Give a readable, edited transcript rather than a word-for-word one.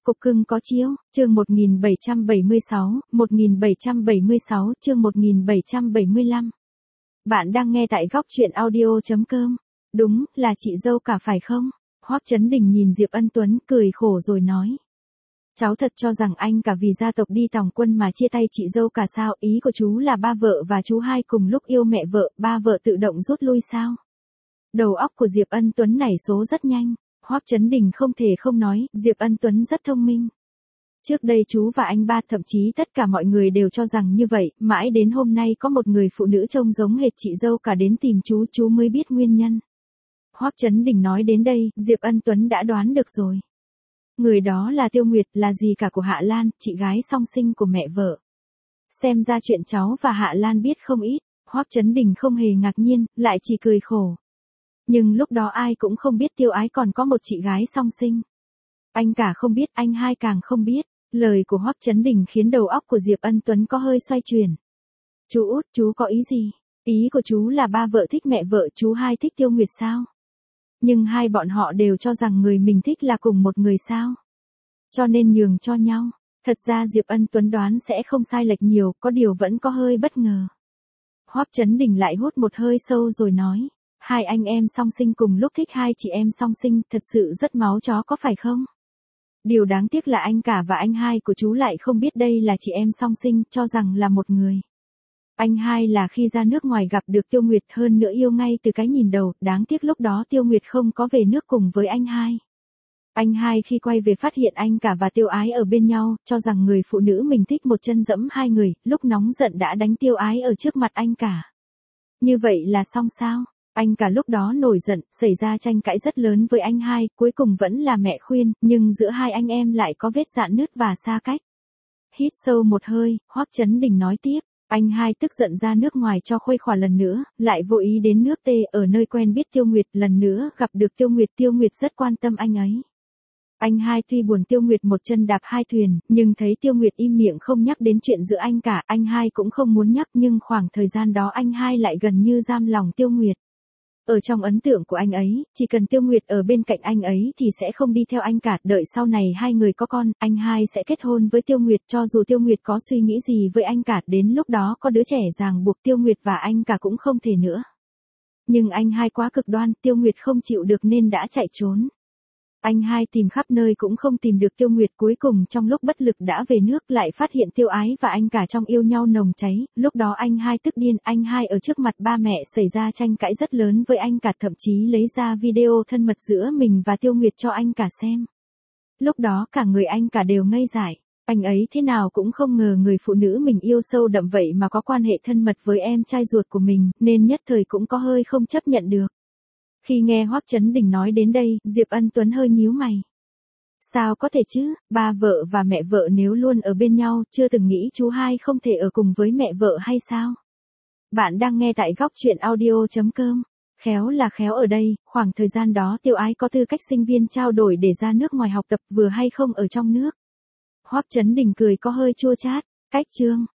Cục cưng có chiếu, chương 1776, chương 1775. Bạn đang nghe tại góc truyện audio.com. Đúng, là chị dâu cả phải không? Hoắc Chấn Đình nhìn Diệp Ân Tuấn cười khổ rồi nói. Cháu thật cho rằng anh cả vì gia tộc đi tòng quân mà chia tay chị dâu cả sao? Ý của chú là ba vợ và chú hai cùng lúc yêu mẹ vợ, ba vợ tự động rút lui sao? Đầu óc của Diệp Ân Tuấn nảy số rất nhanh. Hoắc Chấn Đình không thể không nói, Diệp Ân Tuấn rất thông minh. Trước đây chú và anh ba, thậm chí tất cả mọi người đều cho rằng như vậy, mãi đến hôm nay có một người phụ nữ trông giống hệt chị dâu cả đến tìm chú mới biết nguyên nhân. Hoắc Chấn Đình nói đến đây, Diệp Ân Tuấn đã đoán được rồi. Người đó là Tiêu Nguyệt, là dì cả của Hạ Lan, chị gái song sinh của mẹ vợ. Xem ra chuyện cháu và Hạ Lan biết không ít, Hoắc Chấn Đình không hề ngạc nhiên, lại chỉ cười khổ. Nhưng lúc đó ai cũng không biết Tiêu Ái còn có một chị gái song sinh. Anh cả không biết, anh hai càng không biết. Lời của Hoắc Chấn Đình khiến đầu óc của Diệp Ân Tuấn có hơi xoay chuyển. Chú út, chú có ý gì? Ý của chú là ba vợ thích mẹ vợ, chú hai thích Tiêu Nguyệt sao? Nhưng hai bọn họ đều cho rằng người mình thích là cùng một người sao? Cho nên nhường cho nhau. Thật ra Diệp Ân Tuấn đoán sẽ không sai lệch nhiều, có điều vẫn có hơi bất ngờ. Hoắc Chấn Đình lại hút một hơi sâu rồi nói. Hai anh em song sinh cùng lúc thích hai chị em song sinh, thật sự rất máu chó có phải không? Điều đáng tiếc là anh cả và anh hai của chú lại không biết đây là chị em song sinh, cho rằng là một người. Anh hai là khi ra nước ngoài gặp được Tiêu Nguyệt, hơn nữa yêu ngay từ cái nhìn đầu, đáng tiếc lúc đó Tiêu Nguyệt không có về nước cùng với anh hai. Anh hai khi quay về phát hiện anh cả và Tiêu Ái ở bên nhau, cho rằng người phụ nữ mình thích một chân dẫm hai người, lúc nóng giận đã đánh Tiêu Ái ở trước mặt anh cả. Như vậy là xong sao? Anh cả lúc đó nổi giận, xảy ra tranh cãi rất lớn với anh hai, cuối cùng vẫn là mẹ khuyên, nhưng giữa hai anh em lại có vết rạn nứt và xa cách. Hít sâu một hơi, Hoắc Chấn Đình nói tiếp, anh hai tức giận ra nước ngoài cho khuây khỏa lần nữa, lại vô ý đến nước T ở nơi quen biết Tiêu Nguyệt, lần nữa gặp được Tiêu Nguyệt rất quan tâm anh ấy. Anh hai tuy buồn Tiêu Nguyệt một chân đạp hai thuyền, nhưng thấy Tiêu Nguyệt im miệng không nhắc đến chuyện giữa anh cả, anh hai cũng không muốn nhắc, nhưng khoảng thời gian đó anh hai lại gần như giam lòng Tiêu Nguyệt. Ở trong ấn tượng của anh ấy, chỉ cần Tiêu Nguyệt ở bên cạnh anh ấy thì sẽ không đi theo anh cả, đợi sau này hai người có con, anh hai sẽ kết hôn với Tiêu Nguyệt, cho dù Tiêu Nguyệt có suy nghĩ gì với anh cả, đến lúc đó có đứa trẻ ràng buộc Tiêu Nguyệt và anh cả cũng không thể nữa. Nhưng anh hai quá cực đoan, Tiêu Nguyệt không chịu được nên đã chạy trốn. Anh hai tìm khắp nơi cũng không tìm được Tiêu Nguyệt, cuối cùng trong lúc bất lực đã về nước, lại phát hiện Tiêu Ái và anh cả trong yêu nhau nồng cháy, lúc đó anh hai tức điên, anh hai ở trước mặt ba mẹ xảy ra tranh cãi rất lớn với anh cả, thậm chí lấy ra video thân mật giữa mình và Tiêu Nguyệt cho anh cả xem. Lúc đó cả người anh cả đều ngây dại, anh ấy thế nào cũng không ngờ người phụ nữ mình yêu sâu đậm vậy mà có quan hệ thân mật với em trai ruột của mình, nên nhất thời cũng có hơi không chấp nhận được. Khi nghe Hoắc Chấn Đình nói đến đây, Diệp Ân Tuấn hơi nhíu mày. Sao có thể chứ, ba vợ và mẹ vợ nếu luôn ở bên nhau, chưa từng nghĩ chú hai không thể ở cùng với mẹ vợ hay sao? Bạn đang nghe tại góc truyện audio.com. Khéo là khéo ở đây, khoảng thời gian đó Tiêu Ái có tư cách sinh viên trao đổi để ra nước ngoài học tập, vừa hay không ở trong nước. Hoắc Chấn Đình cười có hơi chua chát, cách chương.